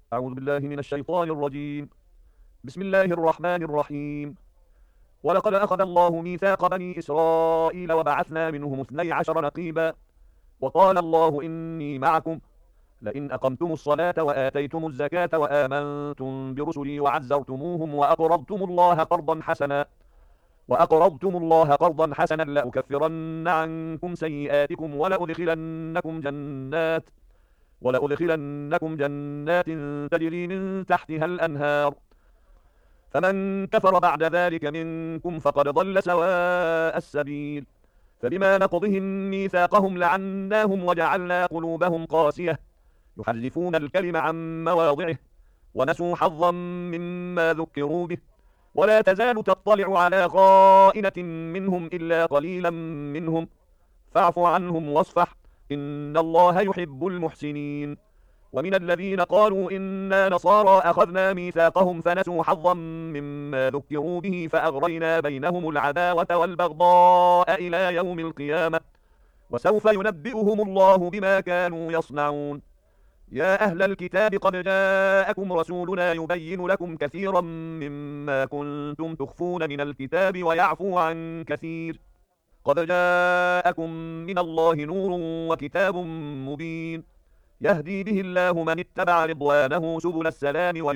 أعوذ بالله من الشيطان الرجيم. بسم الله الرحمن الرحيم. ولقد أخذ الله ميثاق بني إسرائيل وبعثنا منهم 12 نقيبا وقال الله إني معكم لئن أقمتم الصلاة وآتيتم الزكاة وآمنتم برسلي وعزرتموهم وأقرضتم الله قرضا حسنا لأكفرن عنكم سيئاتكم ولأدخلنكم جنات تجري من تحتها الأنهار فمن كفر بعد ذلك منكم فقد ضل سواء السبيل. فبما نقضهم ميثاقهم لعناهم وجعلنا قلوبهم قاسية يحرفون الكلم عن مواضعه ونسوا حظا مما ذكروا به ولا تزال تطلع على خائنة منهم إلا قليلا منهم فاعف عنهم واصفح إن الله يحب المحسنين. ومن الذين قالوا إنا نصارى أخذنا ميثاقهم فنسوا حظا مما ذكروا به فأغرينا بينهم العداوة والبغضاء إلى يوم القيامة وسوف ينبئهم الله بما كانوا يصنعون. يا أهل الكتاب قد جاءكم رسولنا يبين لكم كثيرا مما كنتم تخفون من الكتاب ويعفو عن كثير قد جاءكم من الله نور وكتاب مبين يهدي به الله من اتبع رضوانه سبل السلام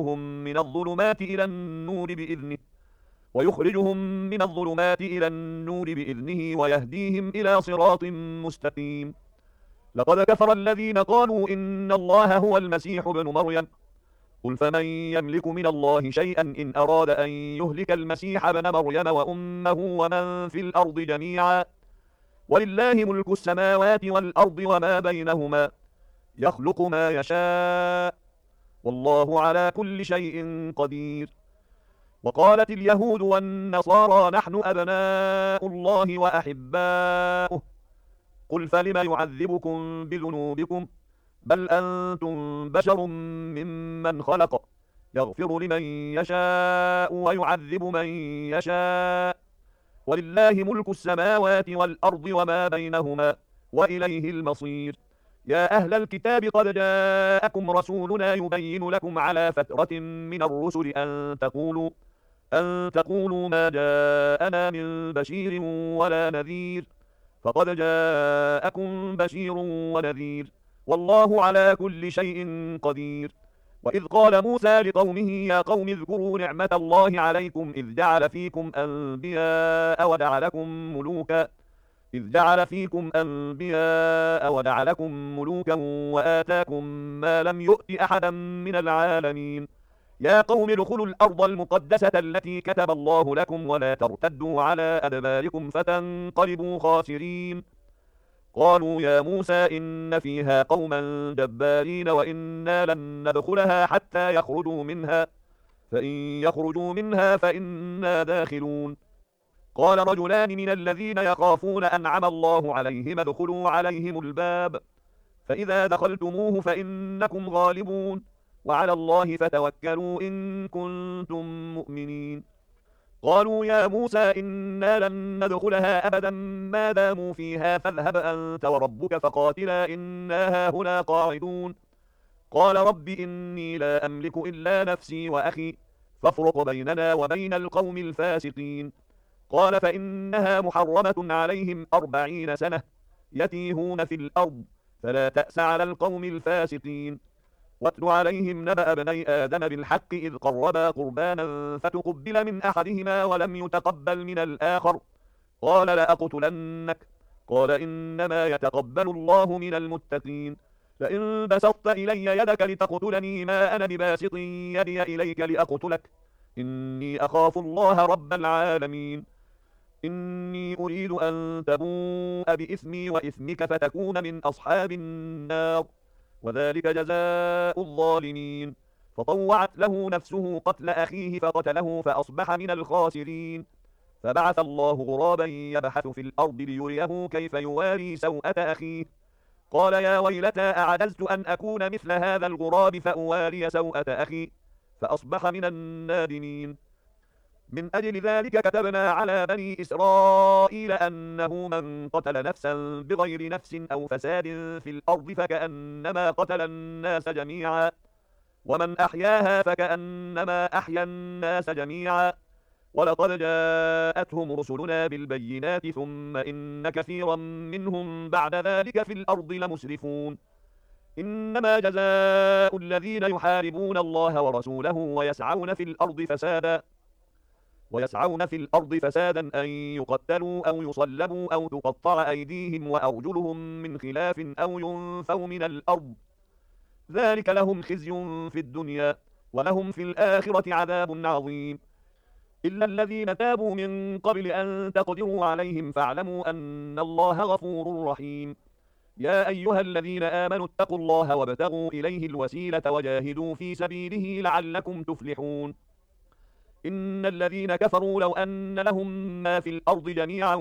ويخرجهم من الظلمات إلى النور بإذنه ويهديهم إلى صراط مستقيم. لقد كفر الذين قالوا إن الله هو المسيح ابن مريم قل فمن يملك من الله شيئا إن أراد أن يهلك المسيح ابن مريم وأمه ومن في الأرض جميعا ولله ملك السماوات والأرض وما بينهما يخلق ما يشاء والله على كل شيء قدير. وقالت اليهود والنصارى نحن أبناء الله وأحباؤه قل فلم يعذبكم بذنوبكم بل أنتم بشر ممن خلق يغفر لمن يشاء ويعذب من يشاء ولله ملك السماوات والأرض وما بينهما وإليه المصير. يا أهل الكتاب قد جاءكم رسولنا يبين لكم على فترة من الرسل أن تقولوا ما جاءنا من بشير ولا نذير فقد جاءكم بشير ونذير والله على كل شيء قدير. وإذ قال موسى لقومه يا قوم اذكروا نعمة الله عليكم إذ جعل فيكم أنبياء ودعلكم ملوكا وآتاكم ما لم يؤت أحدا من العالمين. يا قوم ادخلوا الأرض المقدسة التي كتب الله لكم ولا ترتدوا على أدباركم فتنقلبوا خاسرين. قالوا يا موسى إن فيها قوما جبارين وإنا لن ندخلها حتى يخرجوا منها فإن يخرجوا منها فإنا داخلون. قال رجلان من الذين يخافون أنعم الله عليهم ادخلوا عليهم الباب فإذا دخلتموه فإنكم غالبون وعلى الله فتوكلوا إن كنتم مؤمنين. قالوا يا موسى إنا لن ندخلها أبدا ما داموا فيها فاذهب أنت وربك فقاتلا إنا هاهنا قاعدون. قال رب إني لا أملك إلا نفسي وأخي فافرق بيننا وبين القوم الفاسقين. قال فإنها محرمة عليهم 40 سنة يتيهون في الأرض فلا تأس على القوم الفاسقين. واتل عليهم نبأ بني آدم بالحق إذ قربا قربانا فتقبل من أحدهما ولم يتقبل من الآخر قال لأقتلنك قال إنما يتقبل الله من المتقين. لئن بسطت إلي يدك لتقتلني ما أنا بباسط يدي إليك لأقتلك إني أخاف الله رب العالمين. إني أريد أن تبوء بإثمي وإثمك فتكون من أصحاب النار وذلك جزاء الظالمين. فطوعت له نفسه قتل أخيه فقتله فأصبح من الخاسرين. فبعث الله غرابا يبحث في الأرض ليريه كيف يواري سوءة أخيه قال يا ويلتى أعجزت أن أكون مثل هذا الغراب فأواري سوءة أخي فأصبح من النادمين. من أجل ذلك كتبنا على بني إسرائيل أنه من قتل نفسا بغير نفس أو فساد في الأرض فكأنما قتل الناس جميعا ومن أحياها فكأنما أحيا الناس جميعا ولقد جاءتهم رسلنا بالبينات ثم إن كثيرا منهم بعد ذلك في الأرض لمسرفون إنما جزاء الذين يحاربون الله ورسوله ويسعون في الأرض فسادا أن يقتلوا أو يصلبوا أو تقطع أيديهم وأرجلهم من خلاف أو ينفوا من الأرض ذلك لهم خزي في الدنيا ولهم في الآخرة عذاب عظيم إلا الذين تابوا من قبل أن تقدروا عليهم فاعلموا أن الله غفور رحيم يا أيها الذين آمنوا اتقوا الله وابتغوا إليه الوسيلة وجاهدوا في سبيله لعلكم تفلحون إن الذين كفروا لو أن لهم ما في الأرض جميعا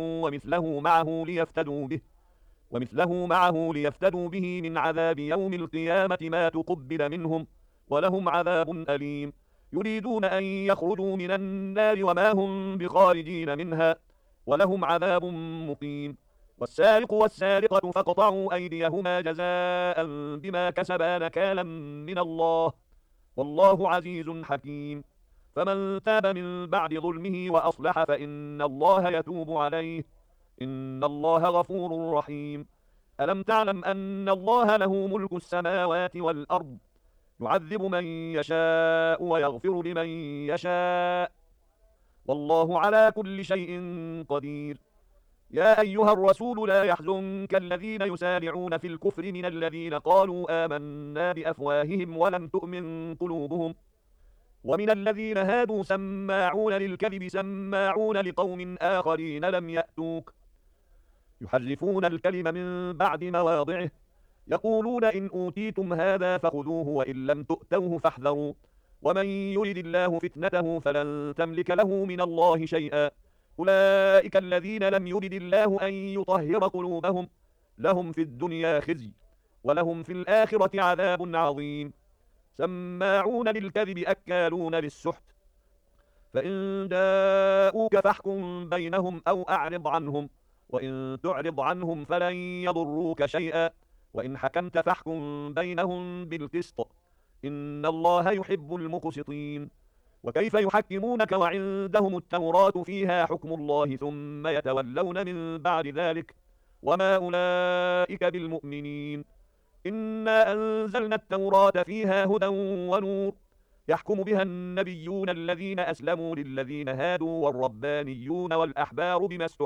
ومثله معه ليفتدوا به من عذاب يوم القيامة ما تقبل منهم ولهم عذاب أليم يريدون أن يخرجوا من النار وما هم بخارجين منها ولهم عذاب مقيم والسارق والسارقة فاقطعوا أيديهما جزاء بما كسبا نكالا من الله والله عزيز حكيم فمن تاب من بعد ظلمه وأصلح فإن الله يتوب عليه إن الله غفور رحيم ألم تعلم أن الله له ملك السماوات والأرض يعذب من يشاء ويغفر لمن يشاء والله على كل شيء قدير يا أيها الرسول لا يحزنك الذين يسارعون في الكفر من الذين قالوا آمنا بأفواههم ولم تؤمن قلوبهم ومن الذين هادوا سماعون للكذب سماعون لقوم آخرين لم يأتوك يحرفون الكلم من بعد مواضعه يقولون إن أوتيتم هذا فخذوه وإن لم تؤتوه فاحذروا ومن يرد الله فتنته فلن تملك له من الله شيئا أولئك الذين لم يرد الله أن يطهر قلوبهم لهم في الدنيا خزي ولهم في الآخرة عذاب عظيم سماعون للكذب أكالون للسحت فإن جاءوك فاحكم بينهم أو أعرض عنهم وإن تعرض عنهم فلن يضروك شيئا وإن حكمت فاحكم بينهم بالقسط إن الله يحب المقسطين وكيف يحكمونك وعندهم التوراة فيها حكم الله ثم يتولون من بعد ذلك وما أولئك بالمؤمنين إنا أنزلنا التوراة فيها هدى ونور يحكم بها النبيون الذين أسلموا للذين هادوا والربانيون والأحبار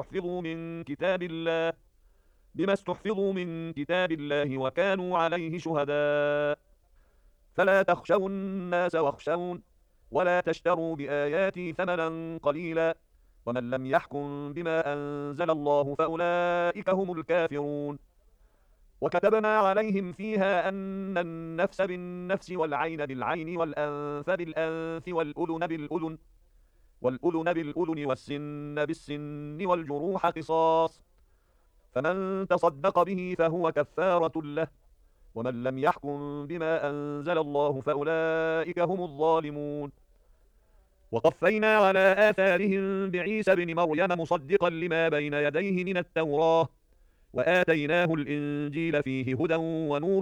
بما استحفظوا من كتاب الله وكانوا عليه شهداء فلا تخشوا الناس واخشون ولا تشتروا بآياتي ثمنا قليلا ومن لم يحكم بما أنزل الله فأولئك هم الكافرون وكتبنا عليهم فيها أن النفس بالنفس والعين بالعين والأنف بالأنف والأذن بالأذن والسن بالسن والجروح قصاص فمن تصدق به فهو كفارة له ومن لم يحكم بما أنزل الله فأولئك هم الظالمون وقفينا على آثارهم بعيسى بن مريم مصدقا لما بين يديه من التوراة وآتيناه الإنجيل فيه هدى ونور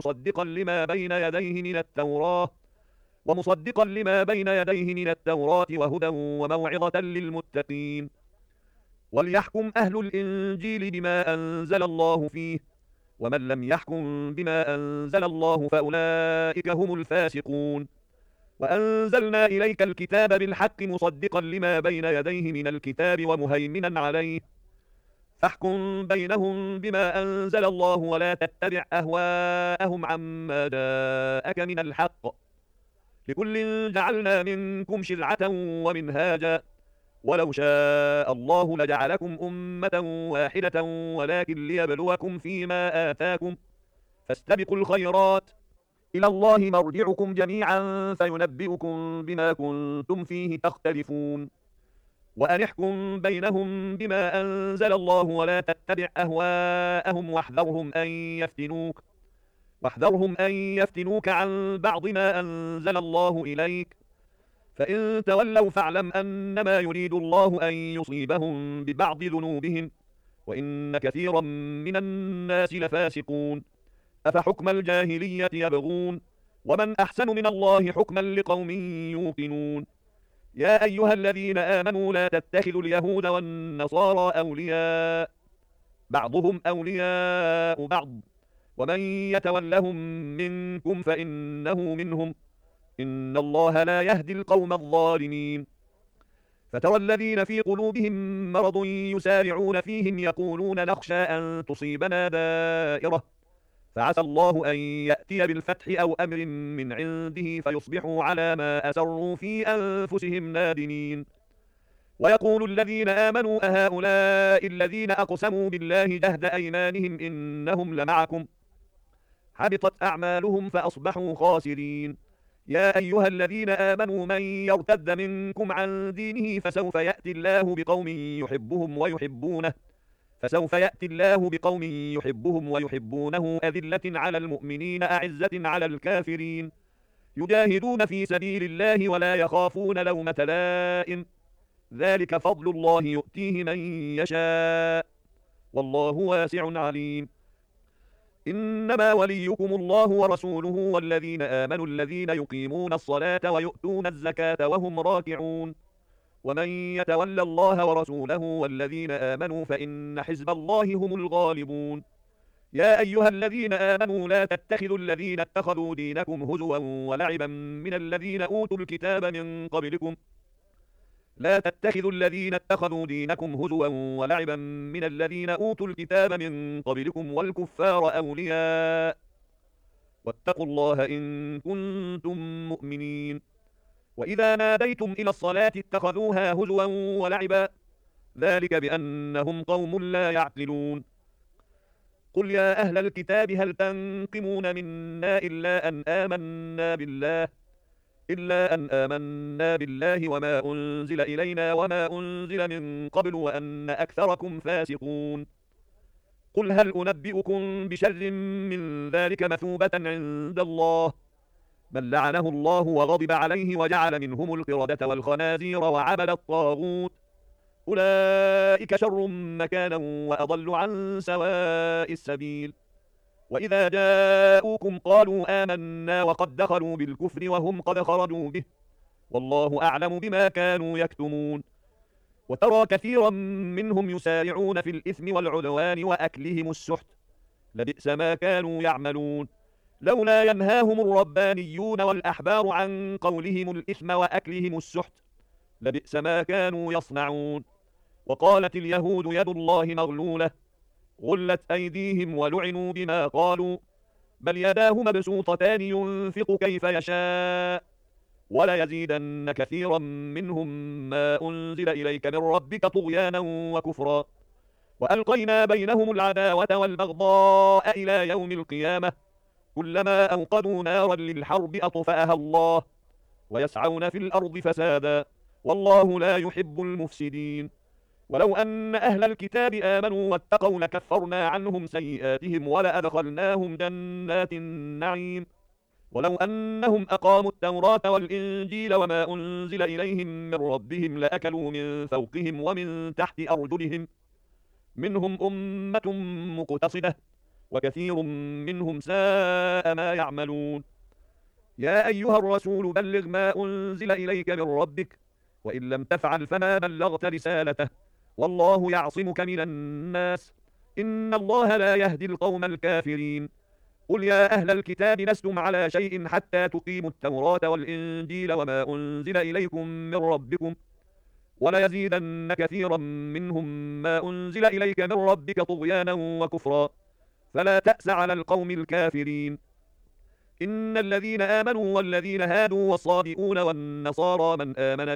ومصدقا لما بين يديه من التوراة وهدى وموعظة للمتقين وليحكم أهل الإنجيل بما أنزل الله فيه ومن لم يحكم بما أنزل الله فأولئك هم الفاسقون وأنزلنا إليك الكتاب بالحق مصدقا لما بين يديه من الكتاب ومهيمنا عليه فاحكم بينهم بما أنزل الله ولا تتبع أهواءهم عما جاءك من الحق لكل جعلنا منكم شرعة ومنهاجا ولو شاء الله لجعلكم أمة واحدة ولكن ليبلوكم فيما آتاكم فاستبقوا الخيرات إلى الله مرجعكم جميعا فينبئكم بما كنتم فيه تختلفون وأن احكم بينهم بما أنزل الله ولا تتبع أهواءهم واحذرهم أن يفتنوك عن بعض ما أنزل الله إليك فإن تولوا فاعلم أنما يريد الله أن يصيبهم ببعض ذنوبهم وإن كثيرا من الناس لفاسقون أفحكم الجاهلية يبغون ومن أحسن من الله حكما لقوم يوقنون يا أيها الذين آمنوا لا تتخذوا اليهود والنصارى أولياء بعضهم أولياء بعض ومن يتولهم منكم فإنه منهم إن الله لا يهدي القوم الظالمين فترى الذين في قلوبهم مرض يسارعون فيهم يقولون نخشى أن تصيبنا دائرة فعسى الله أن يأتي بالفتح أو أمر من عنده فيصبحوا على ما أسروا في أنفسهم نادمين ويقول الذين آمنوا أهؤلاء الذين أقسموا بالله جهد أيمانهم إنهم لمعكم حبطت أعمالهم فأصبحوا خاسرين يا أيها الذين آمنوا من يرتد منكم عن دينه فسوف يأتي الله بقوم يحبهم ويحبونه أذلة على المؤمنين أعزة على الكافرين يجاهدون في سبيل الله ولا يخافون لومة لائم ذلك فضل الله يؤتيه من يشاء والله واسع عليم إنما وليكم الله ورسوله والذين آمنوا الذين يقيمون الصلاة ويؤتون الزكاة وهم راكعون ومن يتولى الله ورسوله والذين آمنوا فإن حزب الله هم الغالبون يا أيها الذين آمنوا لا تتخذوا الذين اتخذوا دينكم هزوا ولعبا من الذين أوتوا الكتاب من قبلكم والكفار أولياء واتقوا الله إن كنتم مؤمنين وإذا ناديتم إلى الصلاة اتخذوها هزوا ولعبا ذلك بأنهم قوم لا يعقلون قل يا أهل الكتاب هل تنقمون منا إلا أن آمنا بالله وما أنزل إلينا وما أنزل من قبل وأن أكثركم فاسقون قل هل أنبئكم بشر من ذلك مثوبة عند الله من لعنه الله وغضب عليه وجعل منهم القردة والخنازير وعبد الطاغوت أولئك شر مكانا وأضل عن سواء السبيل وإذا جاءوكم قالوا آمنا وقد دخلوا بالكفر وهم قد خرجوا به والله أعلم بما كانوا يكتمون وترى كثيرا منهم يسارعون في الإثم والعدوان وأكلهم السحت لبئس ما كانوا يعملون لولا ينهاهم الربانيون والأحبار عن قولهم الإثم وأكلهم السحت لبئس ما كانوا يصنعون وقالت اليهود يد الله مغلولة غلت أيديهم ولعنوا بما قالوا بل يداه مبسوطتان ينفق كيف يشاء وليزيدن كثيرا منهم ما أنزل إليك من ربك طغيانا وكفرا وألقينا بينهم العداوة والبغضاء إلى يوم القيامة كلما أوقدوا نارا للحرب أطفأها الله ويسعون في الأرض فسادا والله لا يحب المفسدين ولو أن أهل الكتاب آمنوا واتقوا لكفرنا عنهم سيئاتهم ولأدخلناهم جنات النعيم ولو أنهم أقاموا التوراة والإنجيل وما أنزل إليهم من ربهم لأكلوا من فوقهم ومن تحت أرجلهم منهم أمة مقتصدة وكثير منهم ساء ما يعملون يا أيها الرسول بلغ ما أنزل إليك من ربك وإن لم تفعل فما بلغت رسالته والله يعصمك من الناس إن الله لا يهدي القوم الكافرين قل يا أهل الكتاب لستم على شيء حتى تقيموا التوراة والإنجيل وما أنزل إليكم من ربكم وليزيدن كثيرا منهم ما أنزل إليك من ربك طغيانا وكفرا فلا تأس على القوم الكافرين إن الذين آمنوا والذين هادوا والصابئون والنصارى من آمن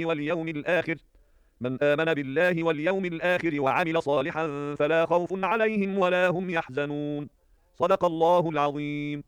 بالله واليوم الآخر وعمل صالحا فلا خوف عليهم ولا هم يحزنون صدق الله العظيم.